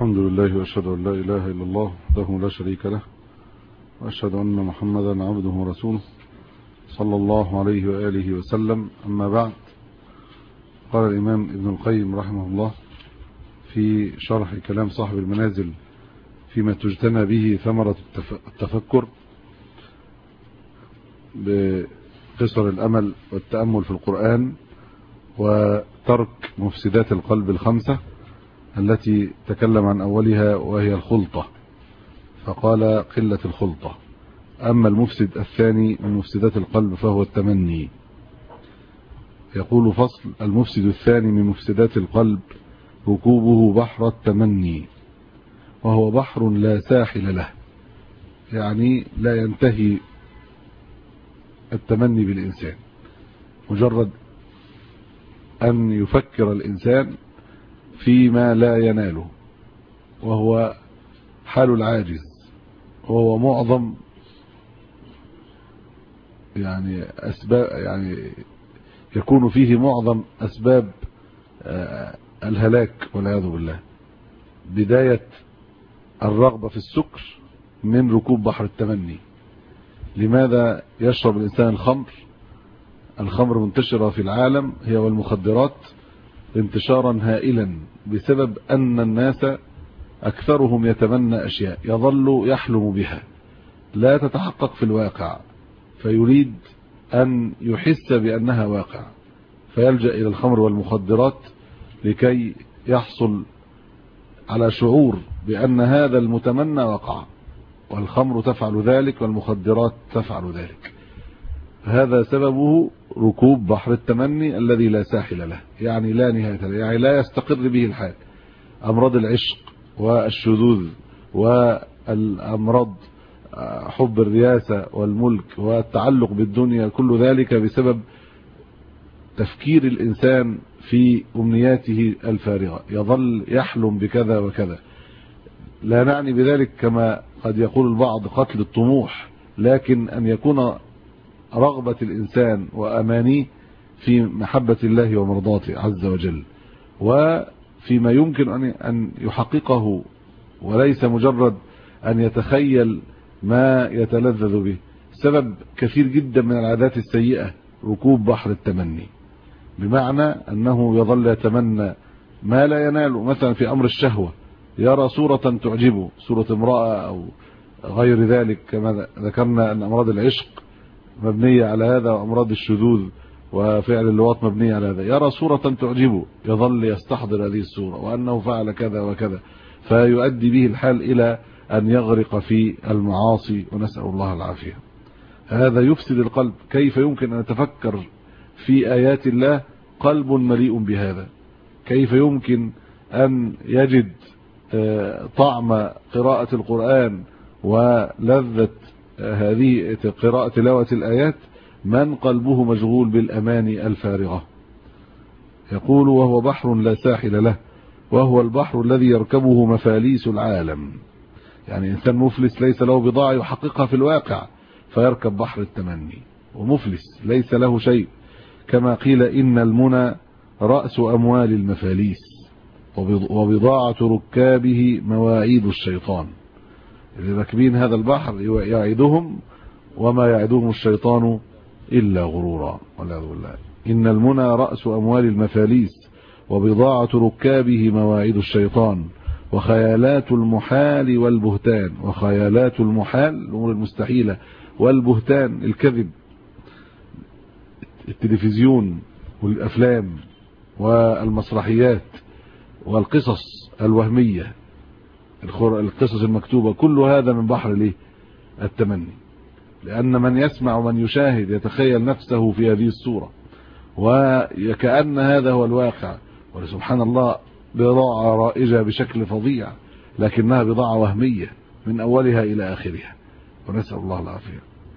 الحمد لله وأشهد أن لا إله إلا الله وحده لا شريك له وأشهد أن محمدا عبده ورسوله صلى الله عليه وآله وسلم. أما بعد، قال الإمام ابن القيم رحمه الله في شرح كلام صاحب المنازل فيما تجتنى به ثمرة التفكر بقصر الأمل والتأمل في القرآن وترك مفسدات القلب الخمسة التي تكلم عن أولها وهي الخلطة، فقال قلة الخلطة. أما المفسد الثاني من مفسدات القلب فهو التمني. يقول فصل: المفسد الثاني من مفسدات القلب ركوبه بحر التمني، وهو بحر لا ساحل له، يعني لا ينتهي التمني بالإنسان، مجرد أن يفكر الإنسان فيما لا يناله، وهو حال العاجز، وهو معظم أسباب يكون فيه معظم أسباب الهلاك والعياذ بالله. بداية الرغبة في السكر من ركوب بحر التمني. لماذا يشرب الإنسان الخمر؟ الخمر منتشرة في العالم هي والمخدرات انتشارا هائلا بسبب أن الناس أكثرهم يتمنى أشياء يظل يحلم بها لا تتحقق في الواقع، فيريد أن يحس بأنها واقع، فيلجأ إلى الخمر والمخدرات لكي يحصل على شعور بأن هذا المتمنى وقع. والخمر تفعل ذلك والمخدرات تفعل ذلك. هذا سببه ركوب بحر التمني الذي لا ساحل له، يعني لا نهاية له، يعني لا يستقر به الحال. أمراض العشق والشذوذ والأمراض حب الرياسة والملك والتعلق بالدنيا، كل ذلك بسبب تفكير الإنسان في أمنياته الفارغة، يظل يحلم بكذا وكذا. لا نعني بذلك كما قد يقول البعض قتل الطموح، لكن أن يكون رغبة الإنسان وأمانيه في محبة الله ومرضاته عز وجل، وفيما يمكن أن يحققه، وليس مجرد أن يتخيل ما يتلذذ به. سبب كثير جدا من العادات السيئة ركوب بحر التمني، بمعنى أنه يظل يتمنى ما لا يناله. مثلا في أمر الشهوة، يرى صورة تعجبه، صورة امرأة أو غير ذلك، كما ذكرنا أن أمراض العشق مبنية على هذا، وأمراض الشذوذ وفعل اللواط مبنية على هذا. يرى صورة تعجبه يظل يستحضر هذه الصورة وأنه فعل كذا وكذا، فيؤدي به الحال إلى أن يغرق في المعاصي، ونسأل الله العافية. هذا يفسد القلب. كيف يمكن أن يتفكر في آيات الله قلب مليء بهذا؟ كيف يمكن أن يجد طعم قراءة القرآن ولذة هذه قراءة تلاوة الآيات من قلبه مشغول بالأماني الفارغة؟ يقول: وهو بحر لا ساحل له، وهو البحر الذي يركبه مفاليس العالم. يعني إنسان مفلس ليس له بضاعة يحققها في الواقع، فيركب بحر التمني، ومفلس ليس له شيء. كما قيل: إن المنى رأس أموال المفاليس، وبضاعة ركابه مواعيد الشيطان. اللي راكبين هذا البحر يعيدهم، وما يعدهم الشيطان إلا غرورا، والعياذ بالله. إن المنى رأس أموال المفاليس، وبضاعة ركابه مواعيد الشيطان، وخيالات المحال والبهتان. وخيالات المحال الأمور المستحيلة، والبهتان الكذب، التلفزيون والأفلام والمسرحيات والقصص الوهمية، القصص المكتوبة، كل هذا من بحر التمني. لأن من يسمع ومن يشاهد يتخيل نفسه في هذه الصورة، وكأن هذا هو الواقع. ولسبحان الله بضاعة رائجة بشكل فظيع، لكنها بضاعة وهمية من أولها إلى آخرها، ونسأل الله العافية.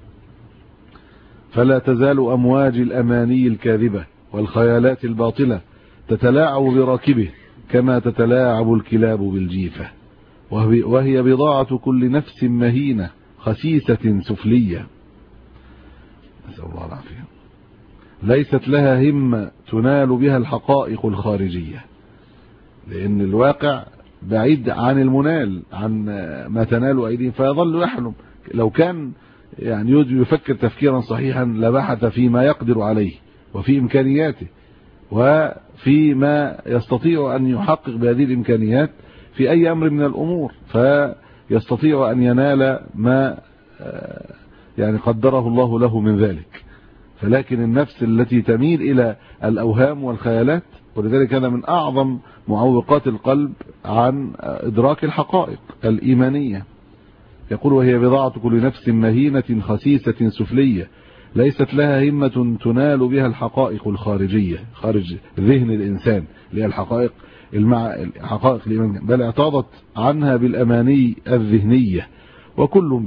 فلا تزال أمواج الأماني الكاذبة والخيالات الباطلة تتلاعب براكبه كما تتلاعب الكلاب بالجيفة، وهي بضاعة كل نفس مهينة خسيسة سفلية، نسأل الله العافية، ليست لها همة تنال بها الحقائق الخارجية. لأن الواقع بعيد عن المنال، عن ما تنال أيديهم، فيظل يحلم. لو كان يعني يفكر تفكيرا صحيحا لبحث فيما يقدر عليه وفي إمكانياته وفي ما يستطيع أن يحقق بهذه الإمكانيات في أي أمر من الأمور، فيستطيع أن ينال ما يعني قدره الله له من ذلك. فلكن النفس التي تميل إلى الأوهام والخيالات، ولذلك هذا من أعظم معوقات القلب عن إدراك الحقائق الإيمانية. يقول: وهي بضاعة كل نفس مهينة خسيسة سفلية ليست لها همة تنال بها الحقائق الخارجية، خارج ذهن الإنسان اللي هي الحقائق حقائق الإيمان، بل اعتاضت عنها بالأماني الذهنية. وكل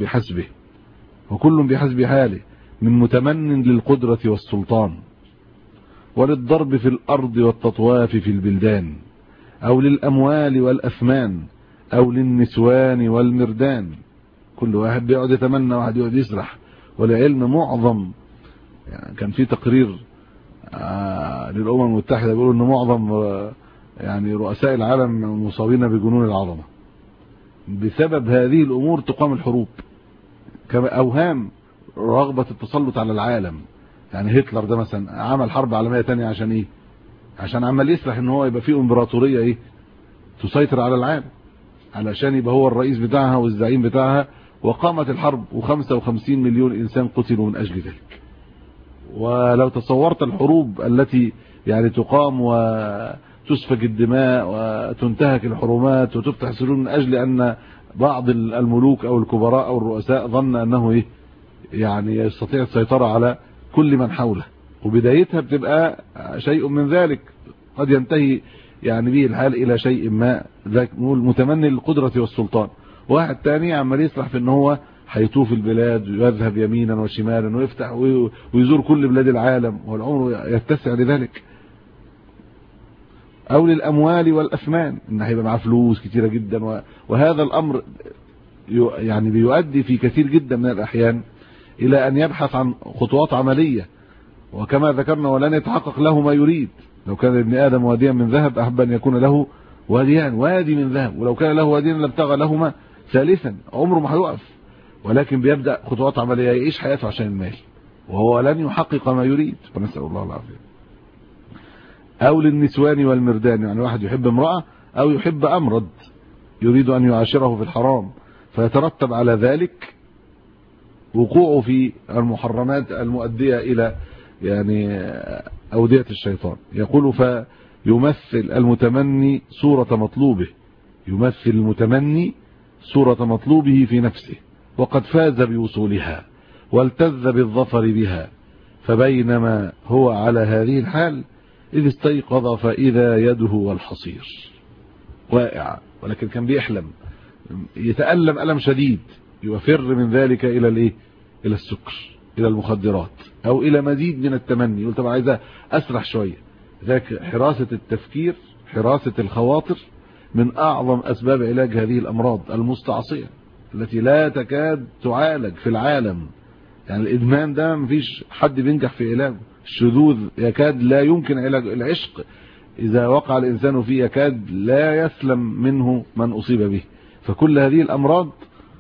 بحسب حاله، من متمن للقدرة والسلطان وللضرب في الأرض والتطواف في البلدان، أو للأموال والأثمان، أو للنسوان والمردان. كل واحد بيقعد يتمنى، واحد يقعد يسرح. ولعلم معظم، يعني كان في تقرير للأمم المتحدة بيقولوا أن معظم يعني رؤساء العالم مصابين بجنون العظمة. بسبب هذه الأمور تقام الحروب، كما أوهام رغبة التسلط على العالم. يعني هتلر ده مثلا عمل حرب عالمية تانية عشان ايه؟ عشان عمال يسرح ان هو يبقى فيه امبراطورية ايه تسيطر على العالم، علشان يبقى هو الرئيس بتاعها والزعيم بتاعها. وقامت الحرب و55 مليون انسان قتلوا من اجل ذلك. ولو تصورت الحروب التي يعني تقام وتسفك الدماء وتنتهك الحرمات وتفتح السجون من اجل ان بعض الملوك او الكبراء او الرؤساء ظن انه ايه يعني يستطيع السيطرة على كل من حوله، وبدايتها بتبقى شيء من ذلك، قد ينتهي يعني به الحال الى شيء ما، ذاك نقول متمني للقدرة والسلطان. واحد تاني عمال يسرح في ان هو هيطوف البلاد ويذهب يمينا وشمالا ويفتح ويزور كل بلاد العالم، والعمر يتسع لذلك. او للاموال والاثمان، ان هيبقى معاه فلوس كتيرة جدا، وهذا الامر يعني بيؤدي في كثير جدا من الاحيان الى ان يبحث عن خطوات عملية. وكما ذكرنا: ولن يتحقق له ما يريد. لو كان ابن ادم واديا من ذهب احب ان يكون له واديان، وادي من ذهب، ولو كان له واديان لابتغى لهما ثالثا، عمره ما هيقف. ولكن بيبدا خطوات عمليه، يعيش حياته عشان المال، وهو لن يحقق ما يريد، ونسال الله العافيه. او للنسوان والمردان، يعني واحد يحب امراه او يحب امرد يريد ان يعاشره في الحرام، فيترتب على ذلك وقوعه في المحرمات المؤديه الى يعني اوديه الشيطان. يقول: فيمثل المتمني صورة مطلوبه، يمثل المتمني صورة مطلوبه في نفسه، وقد فاز بوصولها والتذ بالظفر بها، فبينما هو على هذه الحال إذ استيقظ فإذا يده والحصير واقع. ولكن كان بيحلم، يتألم ألم شديد، يفر من ذلك إلى الإيه؟ إلى السكر، إلى المخدرات، أو إلى مزيد من التمني. يقول: طب عايز أسرح شوية. ذاك حراسة التفكير، حراسة الخواطر، من أعظم أسباب علاج هذه الأمراض المستعصية التي لا تكاد تعالج في العالم. يعني الإدمان ده مفيش حد بينجح في علاجه. الشذوذ يكاد لا يمكن علاج. العشق إذا وقع الإنسان فيه يكاد لا يسلم منه من أصيب به. فكل هذه الأمراض،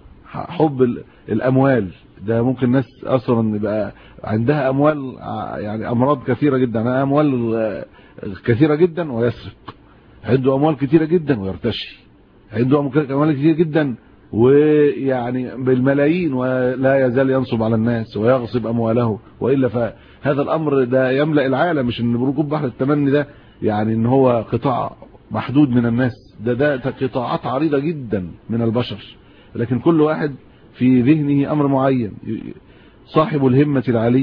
حب الأموال ده ممكن ناس أصلا يبقى عندها أموال، يعني أمراض كثيرة جدا، أموال كثيرة جدا ويسرق، عنده أموال كثيرة جدا ويرتشي، عنده أموال كثيرة جدا ويعني بالملايين ولا يزال ينصب على الناس ويغصب أمواله. وإلا فهذا الأمر ده يملأ العالم. مش إن بركوب بحر التمني ده يعني إن هو قطاع محدود من الناس، ده قطاعات عريضة جدا من البشر، لكن كل واحد في ذهنه أمر معين. صاحب الهمة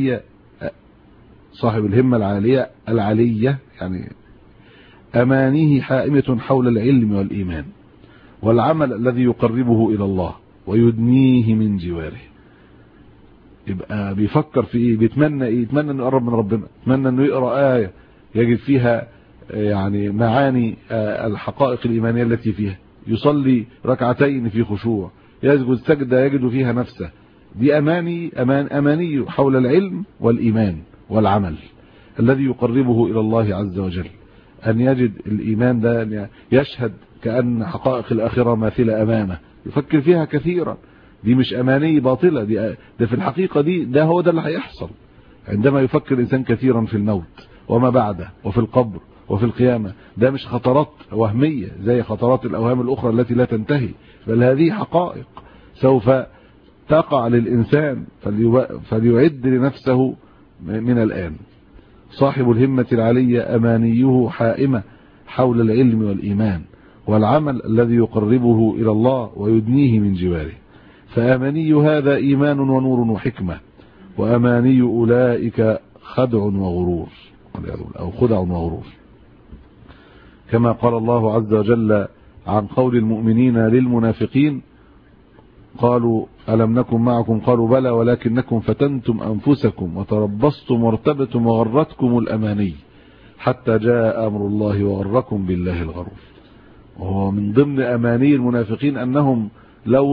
العالية يعني أمانيه حائمة حول العلم والإيمان والعمل الذي يقربه إلى الله ويدنيه من جواره. يبقى بيفكر في إيه؟ بيتمنى إيه؟ يتمنى أنه يقرب من ربنا، يتمنى أنه يقرأ آية يجد فيها يعني معاني الحقائق الإيمانية التي فيها، يصلي ركعتين في خشوع، يسجد سجدة يجد فيها نفسه. دي أماني حول العلم والإيمان والعمل الذي يقربه إلى الله عز وجل. أن يجد الإيمان ده، أن يشهد كأن حقائق الآخرة ماثلة أمامه، يفكر فيها كثيرا. دي مش أماني باطلة، ده في الحقيقة ده هو ده اللي هيحصل عندما يفكر الإنسان كثيرا في الموت وما بعده وفي القبر وفي القيامة. ده مش خطرات وهمية زي خطرات الأوهام الأخرى التي لا تنتهي، بل هذه حقائق سوف تقع للإنسان، فليعد لنفسه من الآن. صاحب الهمة العالية أمانيه حائمة حول العلم والإيمان والعمل الذي يقربه إلى الله ويدنيه من جواره، فأماني هذا إيمان ونور وحكمة، وأماني أولئك خدع وغرور أو خدع وغرور. كما قال الله عز وجل عن قول المؤمنين للمنافقين: قالوا ألم نكن معكم؟ قالوا بلى ولكنكم فتنتم أنفسكم وتربصتم وارتبتم وغرتكم الأماني حتى جاء أمر الله وغركم بالله الغرور. وهو من ضمن أماني المنافقين أنهم لو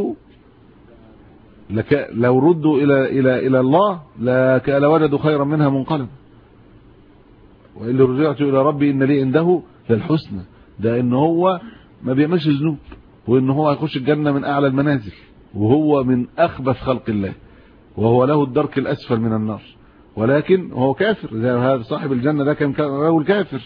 ردوا إلى الله لوجدوا خيرا منها منقلبا، وإن رجعت إلى ربي إن لي عنده للحسنى. ده إن هو ما بيعملش ذنوب، وإن هو هيخش الجنة من أعلى المنازل، وهو من أخبث خلق الله، وهو له الدرك الأسفل من النار، ولكن هو كافر. زي هذا صاحب الجنة ده كان رجل كافر،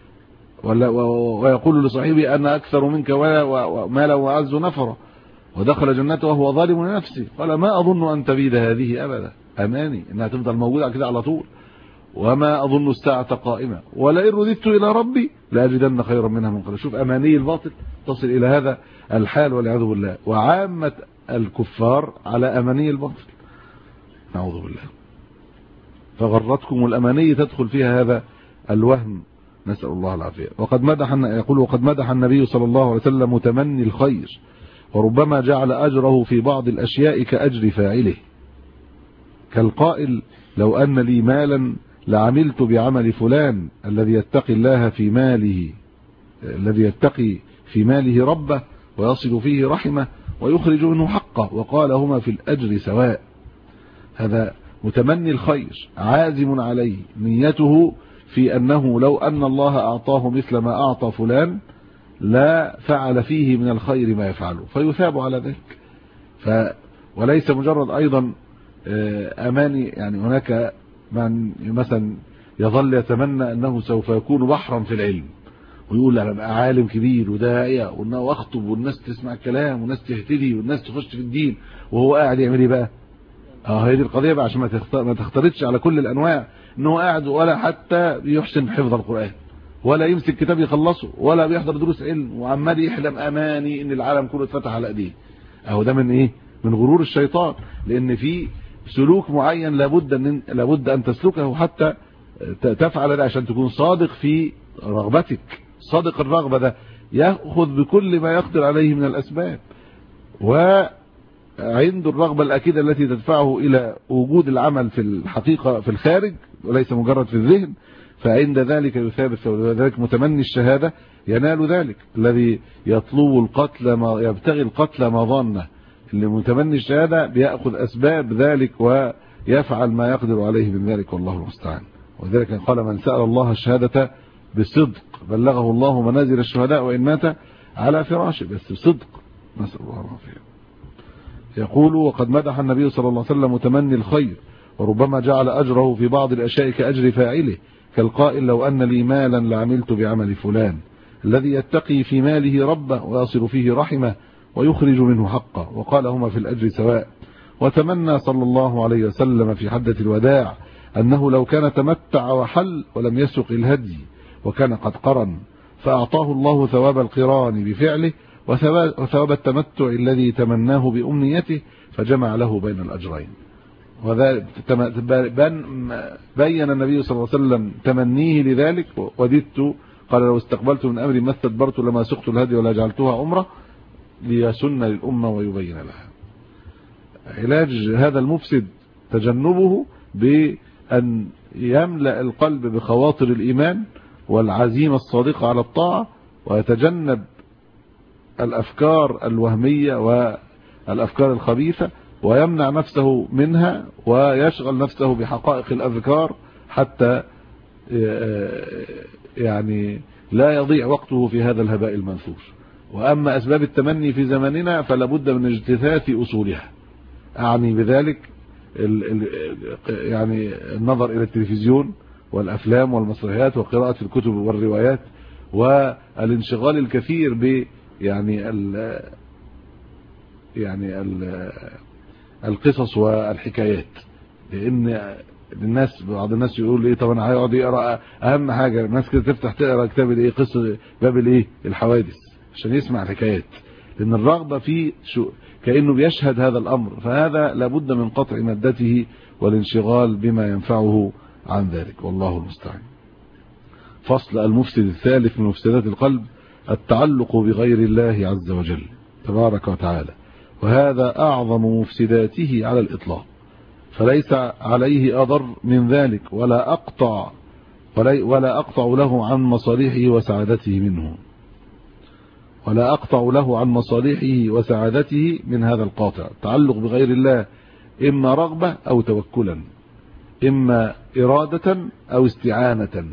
ويقول لصاحبه أنا أكثر منك ومالا وأعز نفرا، ودخل جنته وهو ظالم لنفسه قال ما أظن أن تبيد هذه أبدا. أماني إنها تفضل موجودة كده على طول، وما أظن الساعة قائمة ولئن رددت إلى ربي لأجدن خيرا منها منقلبا. شوف أماني الباطل تصل إلى هذا الحال والعياذ بالله، وعامة الكفار على أماني الباطل، نعوذ بالله. فغرتكم الأماني تدخل فيها هذا الوهم، نسأل الله العافية. وقد مدح النبي صلى الله عليه وسلم متمني الخير، وربما جعل أجره في بعض الأشياء كأجر فاعله، كالقائل لو أن لي مالا لعملت بعمل فلان الذي يتقي في ماله ربه ويصل فيه رحمه ويخرج منه حقه، وقال هما في الأجر سواء. هذا متمني الخير عازم عليه، نيته في أنه لو أن الله أعطاه مثل ما أعطى فلان لا فعل فيه من الخير ما يفعله فيثاب على ذلك. وليس مجرد أيضا أماني، يعني هناك من مثلا يظل يتمنى أنه سوف يكون بحرا في العلم، ويقول أنا بقى عالم كبير وداعية وأنه أخطب والناس تسمع الكلام والناس تهتدي والناس تخش في الدين، وهو قاعد يعمل ايه بقى؟ هي دي القضية بقى، عشان ما تختلطش على كل الأنواع. أنه قاعد ولا حتى يحسن حفظ القرآن، ولا يمسك كتاب يخلصه، ولا بيحضر دروس علم، وعمال يحلم أماني إن العالم كله اتفتح على أيديه. ده من إيه؟ من غرور الشيطان، لأن في سلوك معين لابد أن تسلكه حتى تفعل ده، عشان تكون صادق في رغبتك. صادق الرغبة ده يأخذ بكل ما يقدر عليه من الأسباب، وعنده الرغبة الأكيدة التي تدفعه إلى وجود العمل في الحقيقة في الخارج وليس مجرد في الذهن، فعند ذلك يثاب الثواب. وذلك متمني الشهادة ينال ذلك، الذي يطلب يبتغي القتل ما ظنه، اللي متمني الشهادة بيأخذ أسباب ذلك ويفعل ما يقدر عليه من ذلك، والله المستعان. وذلك قال من سأل الله الشهادة بصدق بلغه الله منازل الشهداء وإن مات على فراشه، بس بصدق، نسأل الله العافية. يقول وقد مدح النبي صلى الله عليه وسلم متمني الخير، وربما جعل أجره في بعض الأشياء كأجر فاعله، كالقائل لو أن لي مالا لعملت بعمل فلان الذي يتقي في ماله ربه ويصل فيه رحمه ويخرج منه حقه، وقال هما في الأجر سواء. وتمنى صلى الله عليه وسلم في حدة الوداع أنه لو كان تمتع وحل ولم يسق الهدي وكان قد قرن، فأعطاه الله ثواب القران بفعله وثواب التمتع الذي تمناه بأمنيته، فجمع له بين الأجرين. وذلك بين النبي صلى الله عليه وسلم تمنيه لذلك. وددت قال لو استقبلت من أمري ما استدبرت لما سقت الهدي ولا جعلتها عمرة ليسن للأمة ويبين لها. علاج هذا المفسد تجنبه بأن يملأ القلب بخواطر الإيمان والعزيمة الصادقة على الطاعة، ويتجنب الأفكار الوهمية والأفكار الخبيثة، ويمنع نفسه منها ويشغل نفسه بحقائق الأذكار حتى يعني لا يضيع وقته في هذا الهباء المنثور. وأما أسباب التمني في زماننا فلا بد من اجتثاث أصولها، أعني بذلك يعني النظر إلى التلفزيون والأفلام والمسرحيات وقراءة الكتب والروايات والانشغال الكثير ب القصص والحكايات. لأن بعض الناس يقول ايه، طب انا هيقعد يقرا، اهم حاجه الناس كده تفتح تقرا كتاب الايه، قصه باب الايه، الحوادث، عشان يسمع الحكايات، لان الرغبه فيه كانه بيشهد هذا الامر، فهذا لابد من قطع مادته والانشغال بما ينفعه عن ذلك، والله المستعان. فصل المفسد الثالث من مفسدات القلب التعلق بغير الله عز وجل تبارك وتعالى، وهذا اعظم مفسداته على الاطلاق، فليس عليه أضر من ذلك ولا أقطع له عن مصالحه وسعادته منه، ولا أقطع له عن مصالحه وسعادته من هذا القاطع. التعلق بغير الله إما رغبة أو توكلا، إما إرادة أو استعانة،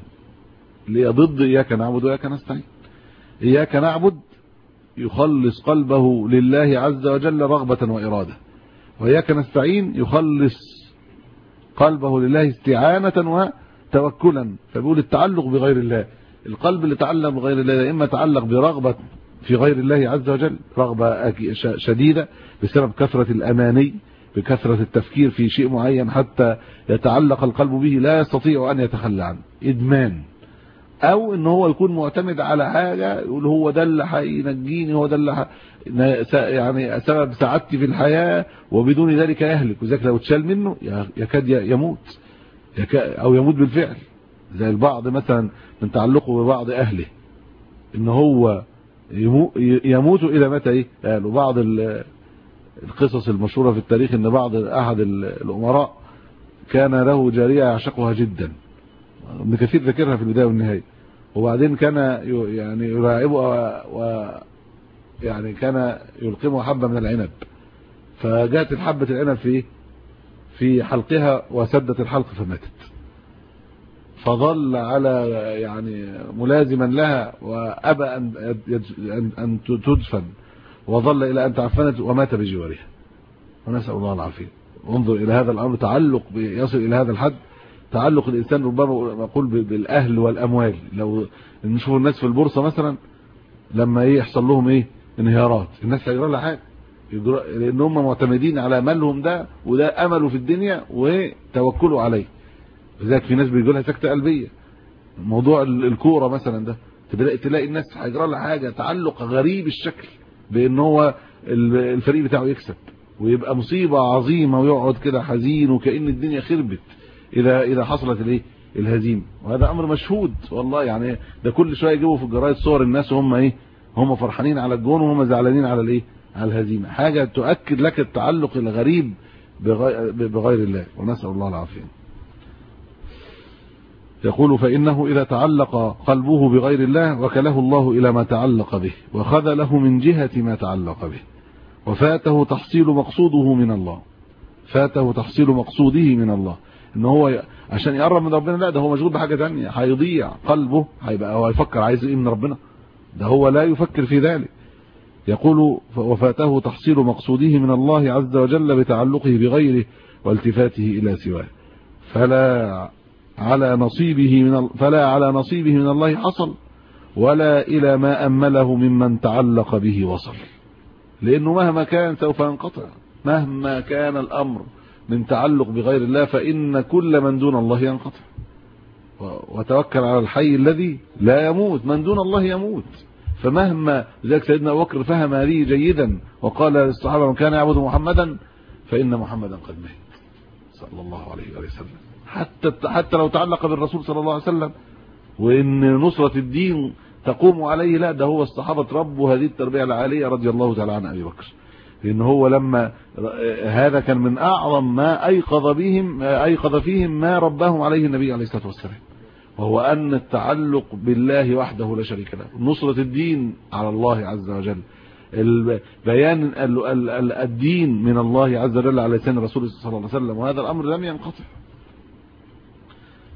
ضد إياك نعبد وإياك نستعين. إياك نعبد يخلص قلبه لله عز وجل رغبة وإرادة، وإياك نستعين يخلص قلبه لله استعانة وتوكلا. فبيقول التعلق بغير الله، القلب اللي تعلق بغير الله إما تعلق برغبة في غير الله عز وجل، رغبة شديدة بسبب كثرة الأماني، بكثرة التفكير في شيء معين حتى يتعلق القلب به لا يستطيع أن يتخلى عنه، إدمان. أو إن هو يكون معتمد على حاجة، يقول هو ده اللي هينجيني، هو ده اللي يعني سبب سعادتي في الحياة، وبدون ذلك يهلك، وذلك لو اتشال منه يكاد يموت، أو يموت بالفعل. زي البعض مثلا من تعلقه ببعض أهله، إن هو يموت إذا مات إيه، قالوا بعض القصص المشهورة في التاريخ إن أحد الأمراء كان له جارية يعشقها جدا، ابن كثير ذكرها في البداية والنهاية، وبعدين كان يعني يراعبها يعني كان يلقمها حبة من العنب، فجاءت الحبة العنب في حلقها وسدت الحلق فماتت، فظل على يعني ملازما لها وأبى أن تدفن، وظل إلى أن تعفنت ومات بجوارها، ونسأل الله العافية. انظر إلى هذا الأمر، تعلق يصل إلى هذا الحد، تعلق الإنسان ربما نقول بالأهل والأموال. لو نشوف الناس في البورصة مثلا لما يحصل لهم انهيارات، الناس هيجرى لها حاجة، لأن هم معتمدين على مالهم ده، وده أمله في الدنيا وتوكلوا عليه. لذلك في ناس بيجوا لها سكتة قلبية. موضوع الكورة مثلا ده، تلاقي الناس هيجرى لها حاجة، تعلق غريب الشكل بأن هو الفريق بتاعه يكسب، ويبقى مصيبة عظيمة، ويقعد كده حزين وكأن الدنيا خربت إذا حصلت الهزيمة. وهذا أمر مشهود والله، يعني ده كل شوية يجيبوا في الجرايد صور الناس وهم هم فرحانين على الجون وهم زعلانين على على الهزيمة. حاجة تؤكد لك التعلق الغريب بغير الله، ونسأل الله العافية. يقول فإنه إذا تعلق قلبه بغير الله وكله الله إلى ما تعلق به، وخذله من جهة ما تعلق به، وفاته تحصيل مقصوده من الله، فاته تحصيل مقصوده من الله، ان هو عشان يقرب من ربنا، لا ده هو مشغول بحاجة تانية، هيضيع قلبه، هو هيفكر عايز ايه من ربنا، ده هو لا يفكر في ذلك. يقول وفاته تحصيل مقصوده من الله عز وجل بتعلقه بغيره والتفاته إلى سواه، فلا على نصيبه من الله حصل، ولا إلى ما أمله ممن تعلق به وصل، لأنه مهما كان سوف ينقطع، مهما كان الأمر من تعلق بغير الله، فإن كل من دون الله ينقطع. وتوكل على الحي الذي لا يموت، من دون الله يموت. فمهما، ذلك سيدنا أبو بكر فهم هذه جيدا، وقال للصحابة من كان يعبد محمدا فإن محمدا قد مات صلى الله عليه وسلم. حتى لو تعلق بالرسول صلى الله عليه وسلم، وإن نصرة الدين تقوم عليه، لا ده هو الصحابة ربوا هذه التربية العالية رضي الله تعالى عن أبي بكر، لأن هو لما هذا كان من أعظم ما أيقظ فيهم ما رباهم عليه النبي عليه الصلاة والسلام، وهو أن التعلق بالله وحده لا شريك له، نصرة الدين على الله عز وجل، بيان الدين من الله عز وجل على لسان الرسول صلى الله عليه وسلم، وهذا الأمر لم ينقطع.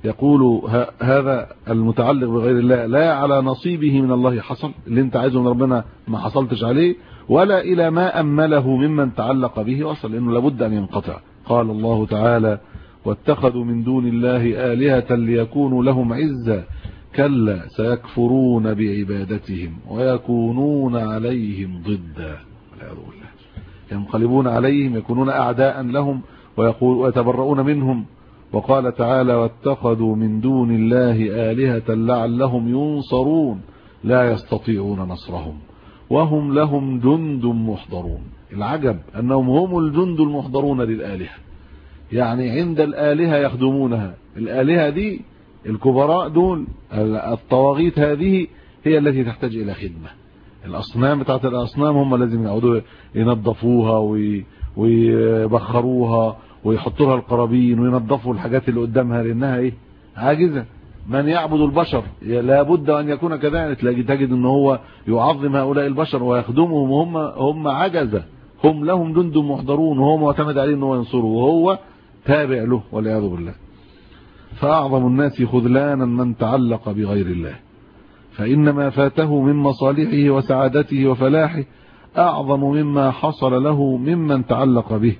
يقول هذا المتعلق بغير الله لا على نصيبه من الله حصل، اللي انت عايزه من ربنا ما حصلتش عليه، ولا إلى ما أمله ممن تعلق به وصل، لأنه لابد أن ينقطع. قال الله تعالى: واتخذوا من دون الله آلهة ليكونوا لهم عزا كلا سيكفرون بعبادتهم ويكونون عليهم ضدا، والعياذ بالله. ينقلبون عليهم، يكونون أعداء لهم ويتبرؤون منهم. وقال تعالى: واتخذوا من دون الله آلهة لعلهم ينصرون لا يستطيعون نصرهم وهم لهم جند محضرون. العجب أنهم هم الجند المحضرون للآلهة، يعني عند الآلهة يخدمونها. الآلهة دي الكبراء دول، الطواغيت هذه هي التي تحتاج إلى خدمة. الأصنام بتاعت الأصنام هم لازم يقعدوا ينظفوها ويبخروها ويحطوا لها القرابين وينظفوا الحاجات اللي قدامها، لأنها إيه؟ عاجزة. من يعبد البشر لابد أن يكون كذلك. تجد أنه هو يعظم هؤلاء البشر ويخدمهم، هم عجزة، هم لهم جند محضرون، وهو معتمد عليه أنه ينصره وهو تابع له، والعياذ بالله. فأعظم الناس خذلانا من تعلق بغير الله، فإن ما فاته من مصالحه وسعادته وفلاحه أعظم مما حصل له ممن تعلق به،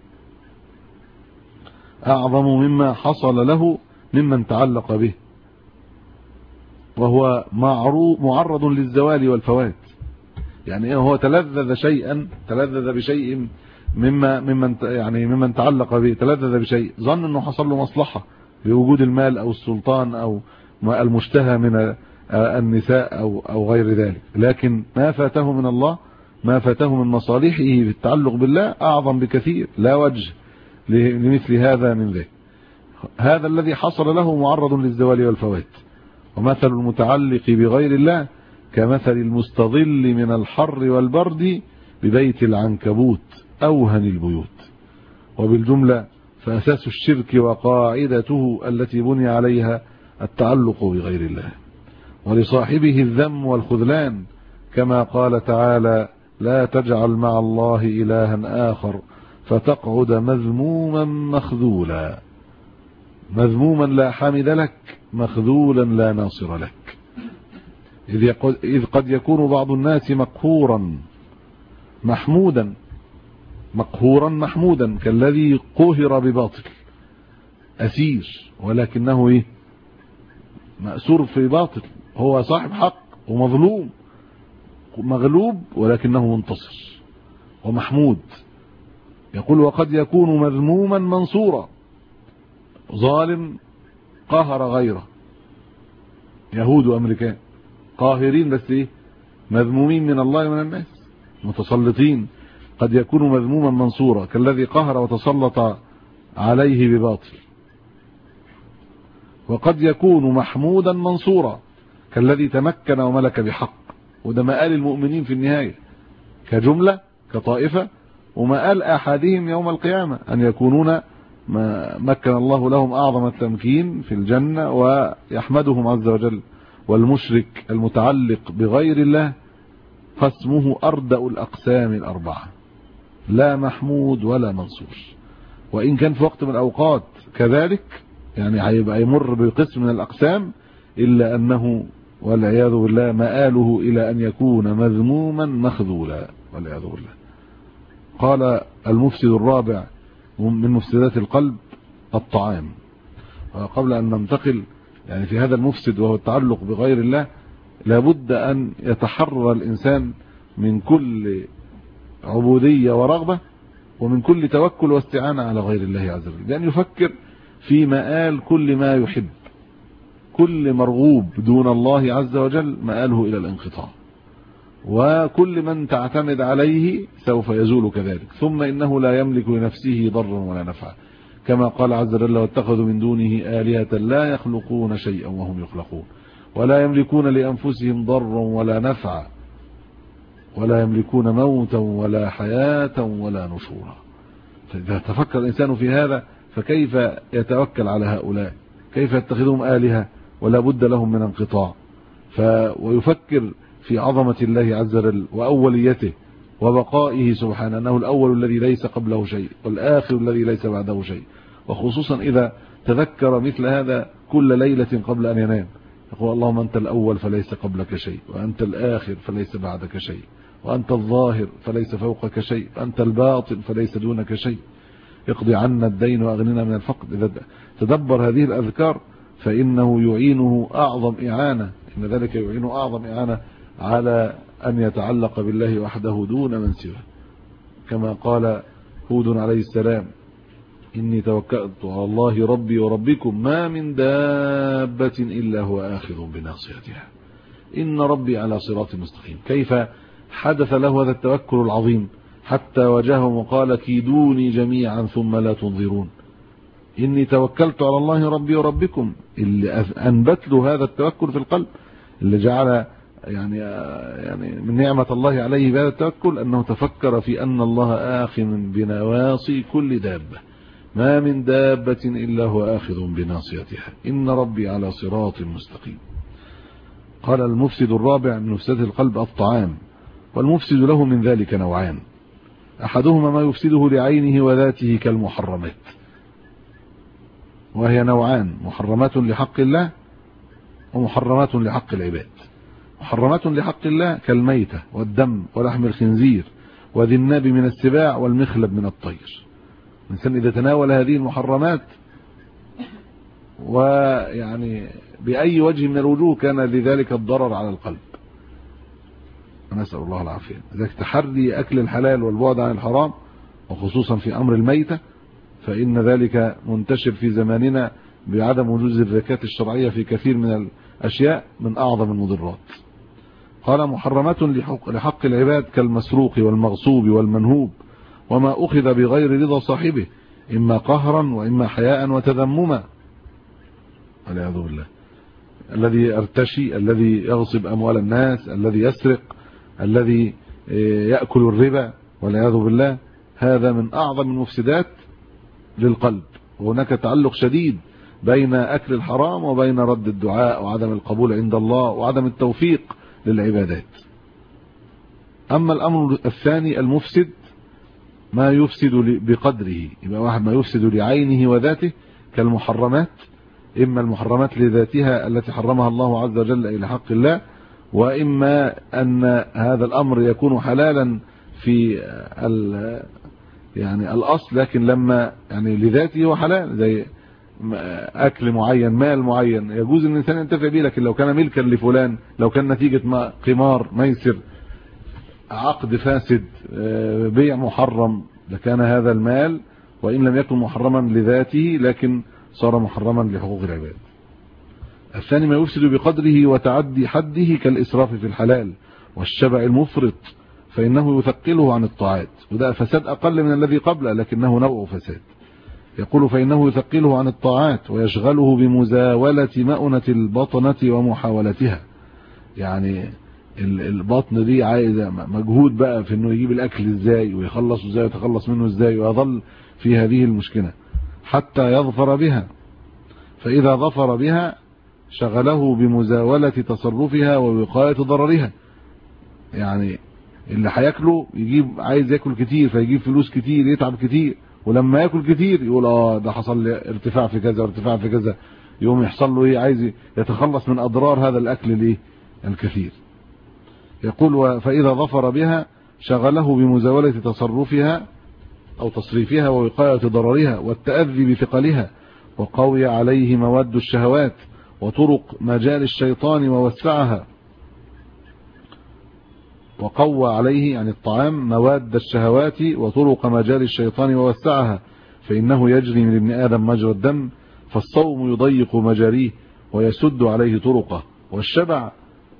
أعظم مما حصل له ممن تعلق به، وهو معرض للزوال والفوات. يعني هو تلذذ بشيء ممن تعلق به، تلذذ بشيء ظن انه حصل له مصلحة بوجود المال او السلطان او المشتهى من النساء او غير ذلك، لكن ما فاته من الله، ما فاته من مصالحه بالتعلق بالله اعظم بكثير، لا وجه لمثل هذا من ذلك. هذا الذي حصل له معرض للزوال والفوات. ومثل المتعلق بغير الله كمثل المستظل من الحر والبرد ببيت العنكبوت أوهن البيوت. وبالجملة فأساس الشرك وقاعدته التي بني عليها التعلق بغير الله، ولصاحبه الذم والخذلان، كما قال تعالى: لا تجعل مع الله إلها آخر فتقعد مذموما مخذولا. مذموما لا حامد لك، مخذولا لا ناصر لك. إذ قد يكون بعض الناس مقهورا محمودا كالذي قهر بباطل، أسير ولكنه مأسور في باطل، هو صاحب حق ومظلوم مغلوب ولكنه منتصر ومحمود. يقول: وقد يكون مذموما منصورا، ظالم قهر غيره، يهود وامريكان قاهرين بس مذمومين من الله ومن الناس، متسلطين. قد يكون مذموما منصورا كالذي قهر وتسلط عليه بباطل. وقد يكون محمودا منصورا كالذي تمكن وملك بحق. وده مآل المؤمنين في النهاية كجملة كطائفة، ومآل أحدهم يوم القيامة أن يكونون ما مكن الله لهم أعظم التمكين في الجنة ويحمدهم عز وجل. والمشرك المتعلق بغير الله قسمه أردأ الأقسام الأربعة، لا محمود ولا منصور. وإن كان في وقت من الأوقات كذلك، يعني هيبقى يمر بقسم من الأقسام، إلا أنه والعياذ بالله مآله إلى أن يكون مذموما مخذولا، والعياذ بالله. قال المفسد الرابع من مفسدات القلب الطعام. وقبل أن ننتقل يعني في هذا المفسد وهو التعلق بغير الله، لابد أن يتحرر الإنسان من كل عبودية ورغبة ومن كل توكل واستعانة على غير الله عز وجل، بأن يفكر في مآل كل ما يحب. كل مرغوب دون الله عز وجل مآله إلى الانقطاع، وكل من تعتمد عليه سوف يزول كذلك. ثم إنه لا يملك لنفسه ضرا ولا نفعا، كما قال عز وجل: واتخذوا من دونه آلهة لا يخلقون شيئا وهم يخلقون ولا يملكون لأنفسهم ضرا ولا نفعا ولا يملكون موتا ولا حياة ولا نشورا. فإذا تفكر الإنسان في هذا فكيف يتوكل على هؤلاء؟ كيف يتخذهم آلهة ولا بد لهم من انقطاع؟ ويفكر في عظمة الله عز وجل وأوليته وبقائه سبحانه، أنه الأول الذي ليس قبله شيء والآخر الذي ليس بعده شيء. وخصوصا إذا تذكر مثل هذا كل ليلة قبل أن ينام يقول اللهم أنت الأول فليس قبلك شيء، وأنت الآخر فليس بعدك شيء، وأنت الظاهر فليس فوقك شيء، وأنت الباطن فليس دونك شيء، اقضي عنا الدين وأغننا من الفقر. إذا تدبر هذه الأذكار فإنه يعينه أعظم إعانة، إن ذلك يعينه أعظم إعانة على أن يتعلق بالله وحده دون من سواه، كما قال هود عليه السلام إني توكلت على الله ربي وربكم ما من دابة إلا هو آخذ بناصيتها إن ربي على صراط مستقيم. كيف حدث له هذا التوكل العظيم حتى واجههم وقال كيدوني جميعا ثم لا تنظرون. إني توكلت على الله ربي وربكم، اللي أنبت له هذا التوكل في القلب، اللي جعل يعني من نعمة الله عليه بهذا التوكل أنه تفكر في أن الله آخذ بنواصي كل دابة، ما من دابة إلا هو آخذ بناصيتها إن ربي على صراط مستقيم. قال المفسد الرابع من مفسدات القلب الطعام، والمفسد له من ذلك نوعان، أحدهما ما يفسده لعينه وذاته كالمحرمات، وهي نوعان، محرمات لحق الله ومحرمات لحق العباد. محرمات لحق الله كالميتة والدم ولحم الخنزير وذي الناب من السباع والمخلب من الطير. الإنسان إذا تناول هذه المحرمات ويعني بأي وجه من الوجوه كان لذلك الضرر على القلب، نسأل الله العافية. إذا تحري أكل الحلال والبعد عن الحرام وخصوصا في أمر الميتة فإن ذلك منتشر في زماننا بعدم وجود الزكاة الشرعية في كثير من الأشياء من أعظم المضرات. قال محرمات لحق العباد كالمسروق والمغصوب والمنهوب وما أخذ بغير رضا صاحبه إما قهرا وإما حياء وتذمما، والعياذ بالله. الذي ارتشي، الذي يغصب أموال الناس، الذي يسرق، الذي يأكل الربا والعياذ بالله، هذا من أعظم المفسدات للقلب. وهناك تعلق شديد بين أكل الحرام وبين رد الدعاء وعدم القبول عند الله وعدم التوفيق للعبادات. أما الأمر الثاني المفسد ما يفسد بقدره، يبقى واحد ما يفسد لعينه وذاته كالمحرمات، إما المحرمات لذاتها التي حرمها الله عز وجل إلى حق الله، وإما أن هذا الأمر يكون حلالا في يعني الأصل، لكن لما يعني لذاته هو حلال، زي أكل معين، مال معين يجوز أن الإنسان ينتفع به، لكن لو كان ملكا لفلان، لو كان نتيجة قمار، ميسر، عقد فاسد، بيع محرم، لكان هذا المال وإن لم يكن محرما لذاته لكن صار محرما لحقوق العباد. الثاني ما يفسد بقدره وتعدي حده كالإسراف في الحلال والشبع المفرط، فإنه يثقله عن الطاعات، وده فساد أقل من الذي قبله لكنه نوع فساد. يقول فإنه يثقله عن الطاعات ويشغله بمزاولة مؤنة البطنة ومحاولتها، يعني البطن دي عايزة مجهود بقى في انه يجيب الاكل ازاي ويخلص ازاي ويتخلص منه ازاي، ويظل في هذه المشكلة حتى يظفر بها. فإذا ظفر بها شغله بمزاولة تصرفها ووقاية ضررها، يعني اللي هياكله يجيب، عايز ياكل كتير فيجيب فلوس كتير، يتعب كتير، ولما ياكل كتير يقول ده حصل لي ارتفاع في كذا وارتفاع في كذا، يوم يحصل له ايه، عايز يتخلص من اضرار هذا الاكل الايه الكثير. يقول فإذا ظفر بها شغله بمزاولة تصرفها أو تصريفها ووقاية ضررها والتأذي بثقلها، وقوي عليه مواد الشهوات وطرق مجال الشيطان ووسعها. وقوى عليه يعني الطعام مواد الشهوات وطرق مجال الشيطان ووسعها، فإنه يجري من ابن آدم مجرى الدم، فالصوم يضيق مجاريه ويسد عليه طرقه، والشبع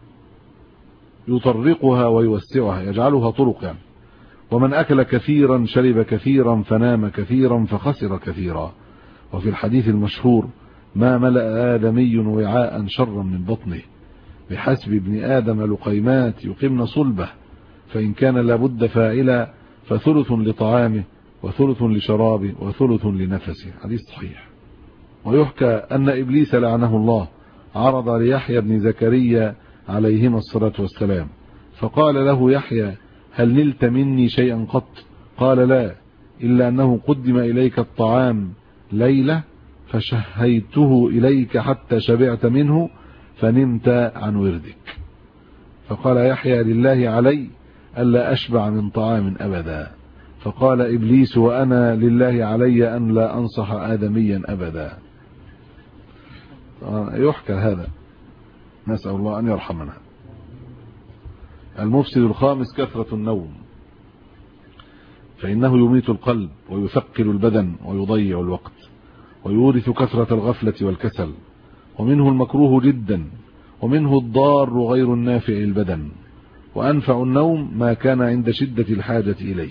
يطرقها ويوسعها، يجعلها طرق يعني. ومن أكل كثيرا شرب كثيرا فنام كثيرا فخسر كثيرا. وفي الحديث المشهور ما ملأ آدمي وعاء شرا من بطنه، بحسب ابن آدم لقيمات يقمن صلبه، فإن كان لابد فاعلا فثلث لطعامه وثلث لشرابه وثلث لنفسه. حديث صحيح. ويحكى أن إبليس لعنه الله عرض ليحيى بن زكريا عليهما الصلاة والسلام، فقال له يحيى هل نلت مني شيئا قط؟ قال لا، إلا أنه قدم إليك الطعام ليلة فشهيته إليك حتى شبعت منه فنمت عن وردك. فقال يحيى لله علي ألا أشبع من طعام أبدا. فقال إبليس وأنا لله علي أن لا أنصح آدميا أبدا. يحكى هذا، نسأل الله أن يرحمنا. المفسد الخامس كثرة النوم، فإنه يميت القلب ويثقل البدن ويضيع الوقت ويورث كثرة الغفلة والكسل، ومنه المكروه جدا، ومنه الضار غير النافع للبدن. وأنفع النوم ما كان عند شدة الحاجة إليه،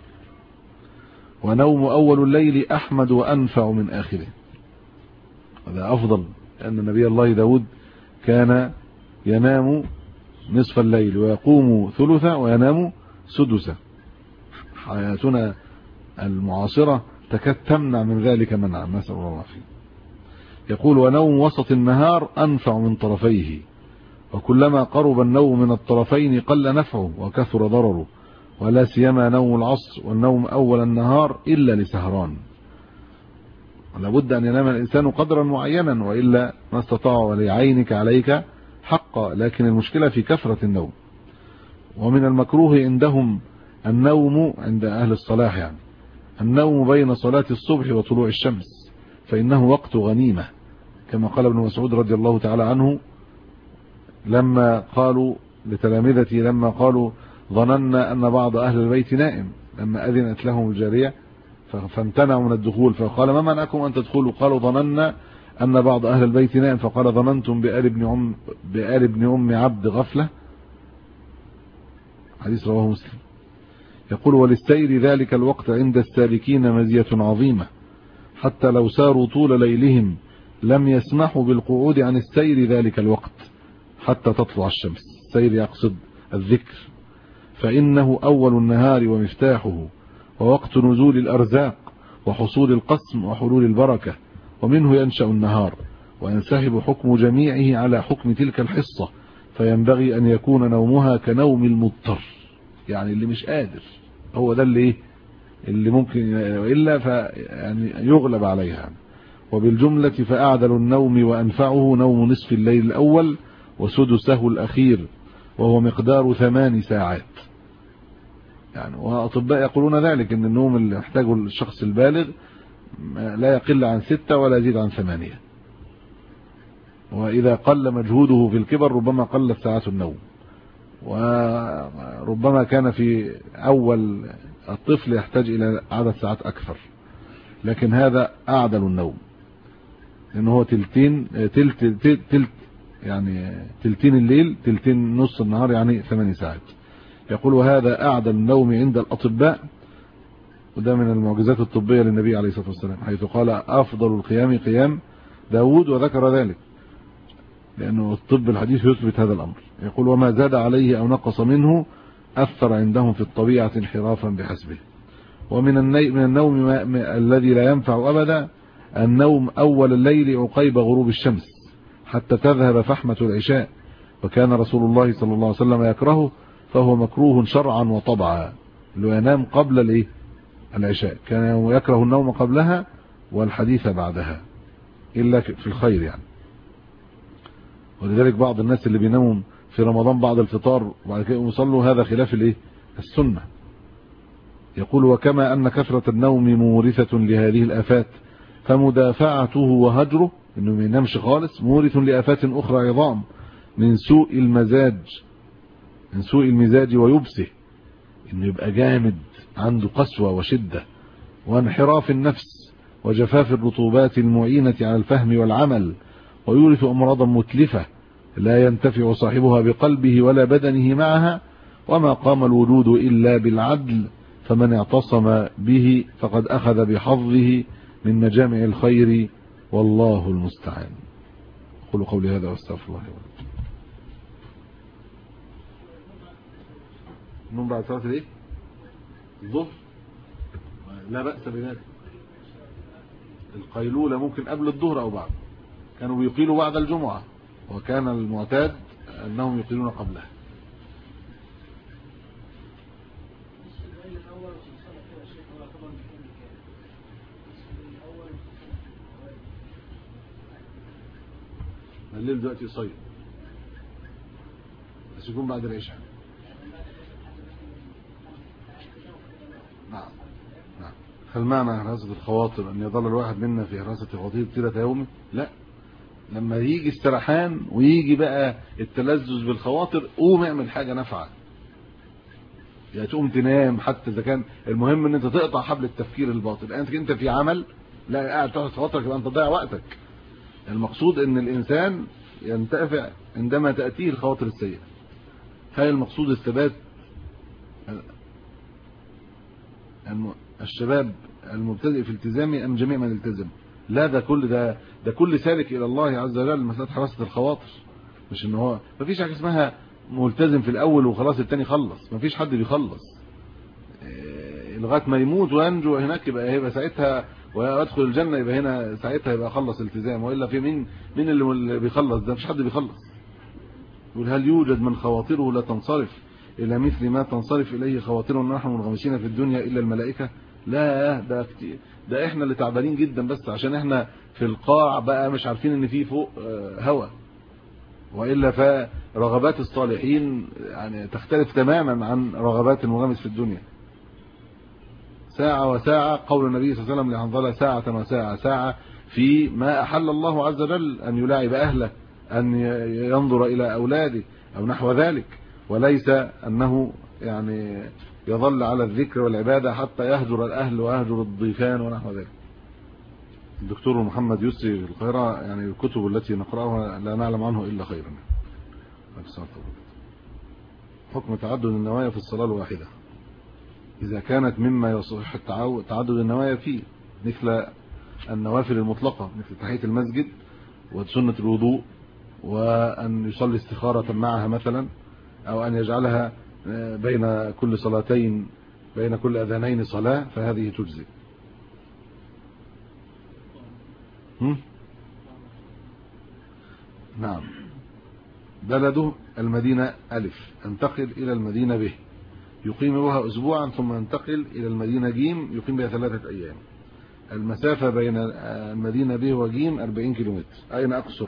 ونوم أول الليل أحمد وأنفع من آخره. هذا أفضل، لأن نبي الله داود كان ينام نصف الليل ويقوم ثلثا وينام سدسا. حياتنا المعاصرة تكاد تمنع من ذلك منعا، نسأل الله العافية. يقول ونوم وسط النهار أنفع من طرفيه، وكلما قرب النوم من الطرفين قل نفعه وكثر ضرره، ولا سيما نوم العصر والنوم أول النهار إلا لسهران. لابد أن ينام الإنسان قدرا معينا، وإلا ما استطاع ولعينك عليك حقا. لكن المشكلة في كثرة النوم. ومن المكروه عندهم النوم، عند أهل الصلاح يعني، النوم بين صلاة الصبح وطلوع الشمس، فإنه وقت غنيمة، كما قال ابن مسعود رضي الله تعالى عنه لما قالوا لتلامذته، لما قالوا ظننا أن بعض أهل البيت نائم، لما أذنت لهم الجارية فامتنعوا من الدخول، فقال ما منعكم أن تدخلوا؟ قالوا ظننا أن بعض أهل البيت نائم، فقال ظننتم بآل ابن أم عبد غفلة. حديث رواه مسلم. يقول وللسير ذلك الوقت عند السالكين مزية عظيمة، حتى لو ساروا طول ليلهم لم يسمحوا بالقعود عن السير ذلك الوقت حتى تطلع الشمس. السير يقصد الذكر، فإنه أول النهار ومفتاحه، ووقت نزول الأرزاق وحصول القسم وحلول البركة، ومنه ينشأ النهار وينسحب حكم جميعه على حكم تلك الحصة، فينبغي أن يكون نومها كنوم المضطر، يعني اللي مش قادر، هو ده اللي ممكن، وإلا يعني يغلب عليها. وبالجملة فأعدل النوم وأنفعه نوم نصف الليل الأول وسدسه الأخير، وهو مقدار 8 ساعات. يعني وأطباء يقولون ذلك، أن النوم اللي يحتاجه الشخص البالغ لا يقل عن 6 ولا يزيد عن 8، وإذا قل مجهوده في الكبر ربما قلت ساعات النوم، وربما كان في أول الطفل يحتاج إلى عدد ساعات أكثر. لكن هذا أعدل النوم، لأنه هو تلت يعني تلتين الليل تلتين نص النهار، يعني 8 ساعات. يقول وهذا أعدل النوم عند الأطباء، وده من المعجزات الطبية للنبي عليه الصلاة والسلام، حيث قال أفضل القيام قيام داود، وذكر ذلك لأنه الطب الحديث يثبت هذا الأمر. يقول وما زاد عليه أو نقص منه أثر عندهم في الطبيعة انحرافا بحسبه. ومن النوم الذي لا ينفع أبدا النوم أول الليل عقيب غروب الشمس حتى تذهب فحمة العشاء، وكان رسول الله صلى الله عليه وسلم يكرهه، فهو مكروه شرعا وطبعا. لو ينام قبل العشاء، كان يكره النوم قبلها والحديث بعدها إلا في الخير يعني. ولذلك بعض الناس اللي بيناموا في رمضان بعد الفطار وبعد كده يصلوا، هذا خلاف السنة. يقول وكما أن كثرة النوم مورثة لهذه الآفات، فمدافعته وهجره، إنه ما ينامش خالص، مورث لآفات أخرى عظام من سوء المزاج ويبسه، إنه يبقى جامد، عنده قسوة وشدة، وانحراف النفس وجفاف الرطوبات المعينة على الفهم والعمل، ويورث أمراضا متلفة لا ينتفع صاحبها بقلبه ولا بدنه معها. وما قام الوجود إلا بالعدل، فمن اعتصم به فقد أخذ بحظه من مجامع الخير، والله المستعان. أقول قولي هذا واستغفر الله لي ولكم. النوم بعد صلاة الظهر لا بأس بذلك. القيلولة ممكن قبل الظهر أو بعد، كانوا بيقيلوا بعد الجمعة، وكان المعتاد أنهم يقيلون قبلها. الليل دلوقتي قصير بس يكون بعد العشاء. نعم نعم. هل معنى هراسة الخواطر أن يظل الواحد منا في هراسة خواطر طيلة يومه؟ لا، لما يجي السرحان ويجي بقى التلذذ بالخواطر قوم اعمل حاجة نافعة، يعني تقوم تنام حتى إذا كان المهم ان انت تقطع حبل التفكير الباطل. انت في عمل لا قاعد تحت خواطرك يبقى انت تضيع وقتك. المقصود ان الانسان ينتفع عندما تأتيه الخواطر السيئة. هاي المقصود الثبات الشباب المبتدئ في التزامه ام جميع من التزم؟ لا، ده كل سالك الى الله عز وجل. مساله حراسه الخواطر مش ان هو مفيش حاجه اسمها ملتزم في الاول وخلاص التاني خلص. مفيش حد بيخلص لغايه ما يموت وينجو هناك يبقى ساعتها ويدخل الجنه، يبقى هنا ساعتها يبقى خلص التزام. والا في مين اللي بيخلص؟ ده مفيش حد بيخلص. يقول هل يوجد من خواطره لا تنصرف الى مثل ما تنصرف اليه خواطرنا نحن منغمسين في الدنيا الا الملائكه؟ لا، ده كتير. ده احنا اللي تعبانين جدا بس عشان احنا في القاع بقى مش عارفين ان في فوق هوا. والا فرغبات الصالحين يعني تختلف تماما عن رغبات المنغمس في الدنيا. ساعة وساعة، قول النبي صلى الله عليه وسلم لحنظلة ساعة وساعة، ساعة في ما أحل الله عز وجل أن يلاعب أهله، أن ينظر إلى أولاده أو نحو ذلك، وليس أنه يعني يظل على الذكر والعبادة حتى يهجر الأهل ويهجر الضيفان ونحو ذلك. الدكتور محمد يسري في القاهرة يعني الكتب التي نقرأها لا نعلم عنه إلا خيرا. حكم تعدد النوايا في الصلاة الواحدة إذا كانت مما يصح تعدد النوايا فيه، مثل النوافل المطلقة مثل تحية المسجد وسنة الوضوء، وأن يصلي استخارة معها مثلا، أو أن يجعلها بين كل صلاتين بين كل أذانين صلاة، فهذه تجزي. نعم. بلده المدينة ألف، انتقل إلى المدينة به، يقيم بها أسبوعا ثم ينتقل إلى المدينة جيم يقيم بها 3 أيام. المسافة بين المدينة به وجيم 40 كيلومتر. أين أقصر؟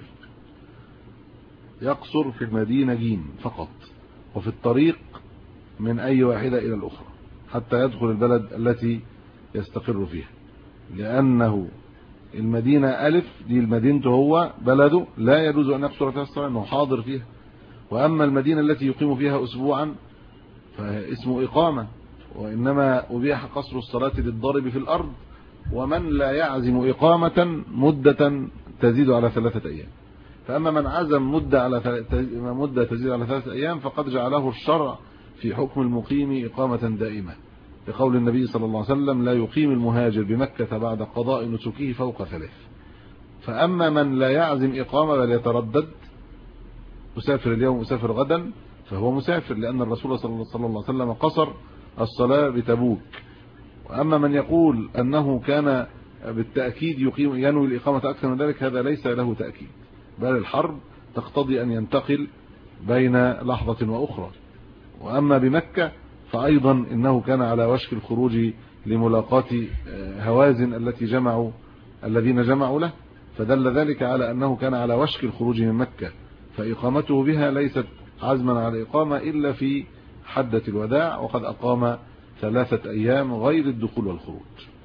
يقصر في المدينة جيم فقط، وفي الطريق من أي واحدة إلى الأخرى حتى يدخل البلد التي يستقر فيها، لأنه المدينة ألف دي مدينته هو بلده لا يجوز أن يقصر فيها الصلاة أنه حاضر فيها. وأما المدينة التي يقيم فيها أسبوعا فاسمه إقامة، وإنما أبيح قصر الصلاة للضارب في الأرض ومن لا يعزم إقامة مدة تزيد على 3 أيام. فأما من عزم مدة تزيد على 3 أيام فقد جعله الشرع في حكم المقيم إقامة دائمة، لقول النبي صلى الله عليه وسلم لا يقيم المهاجر بمكة بعد قضاء نسكه فوق 3. فأما من لا يعزم إقامة بل يتردد، مسافر اليوم مسافر غدا، فهو مسافر، لأن الرسول صلى الله عليه وسلم قصر الصلاة بتبوك. وأما من يقول أنه كان بالتأكيد ينوي الإقامة أكثر من ذلك، هذا ليس له تأكيد، بل الحرب تقتضي أن ينتقل بين لحظة وأخرى. وأما بمكة فأيضا إنه كان على وشك الخروج لملاقاة هوازن الذين جمعوا له، فدل ذلك على أنه كان على وشك الخروج من مكة، فإقامته بها ليست عزما على الإقامة إلا في حدة الوداع، وقد أقام 3 أيام غير الدخول والخروج.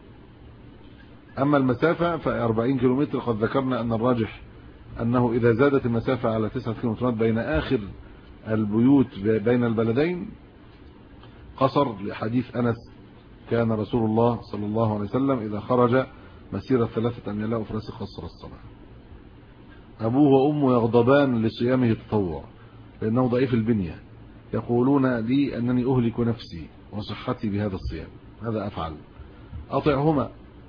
أما المسافة ف40 كيلومتر، قد ذكرنا أن الراجح أنه إذا زادت المسافة على 9 كيلومترات بين آخر البيوت بين البلدين قصر، لحديث أنس كان رسول الله صلى الله عليه وسلم إذا خرج مسيرة 3 أميال أو فرس قصر الصلاة. أبوه وأمه يغضبان لصيامه التطوع لأنه ضعيف البنية، يقولون لي أنني أهلك نفسي وصحتي بهذا الصيام، ماذا أفعل؟ أطعهما.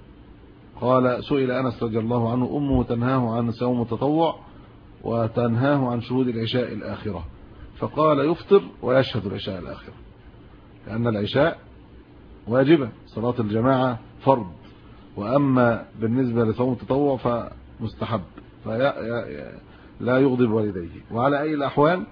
قال سئل أنس رضي الله عنه أمه تنهاه عن صوم التطوع وتنهاه عن شهود العشاء الآخرة، فقال يفطر ويشهد العشاء الآخرة، لأن العشاء واجبة، صلاة الجماعة فرض، وأما بالنسبة لصوم التطوع فمستحب، فلا يغضب والديه. وعلى أي الأحوال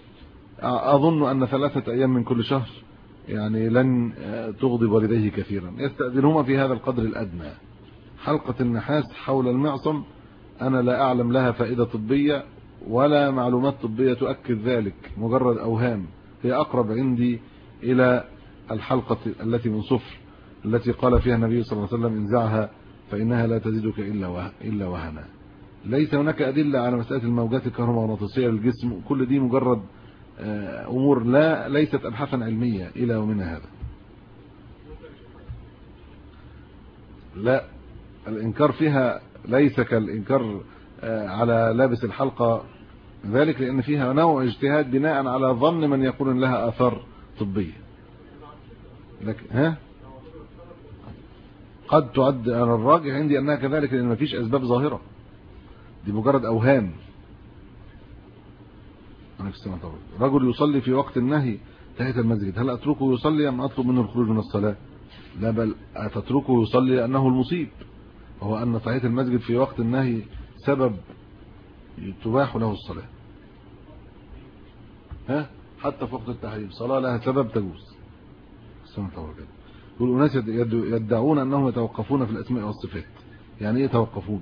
أظن أن 3 أيام من كل شهر يعني لن تغضب والديه كثيرا، يستأذنهما في هذا القدر الأدنى. حلقة النحاس حول المعصم أنا لا أعلم لها فائدة طبية ولا معلومات طبية تؤكد ذلك، مجرد أوهام. هي أقرب عندي إلى الحلقة التي من صفر التي قال فيها النبي صلى الله عليه وسلم انزعها فإنها لا تزيدك إلا وهنا. ليس هناك أدلة على مسألة الموجات الكهرومغناطيسية للجسم، كل دي مجرد أمور ليست أبحاثا علمية إلى يومنا هذا. لا، الإنكار فيها ليس كالإنكار على لابس الحلقة، ذلك لأن فيها نوع اجتهاد بناء على ظن من يقول لها آثار طبية. لكن قد تعد، أنا الراجح عندي أنها كذلك، لأن مفيش أسباب ظاهرة، دي مجرد أوهام. رجل يصلي في وقت النهي تحت المسجد، هل أتركه يصلي أم أطلب منه الخروج من الصلاة؟ لا، بل أتتركه يصلي لأنه المصيب، وهو أن تحية المسجد في وقت النهي سبب تباح له الصلاة. حتى في وقت التحريم صلاة لها سبب تجوز. يقول الناس يدعون أنهم يتوقفون في الأسماء والصفات. يعني إيه يتوقفون؟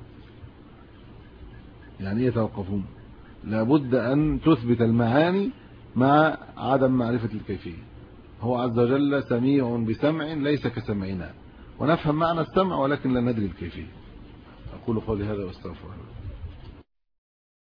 يعني إيه يتوقفون؟ لابد أن تثبت المعاني مع عدم معرفة الكيفية. هو عز وجل سميع بسمع ليس كسمعنا، ونفهم معنى السمع ولكن لا ندري الكيفية. أقول قولي هذا واستغفر الله.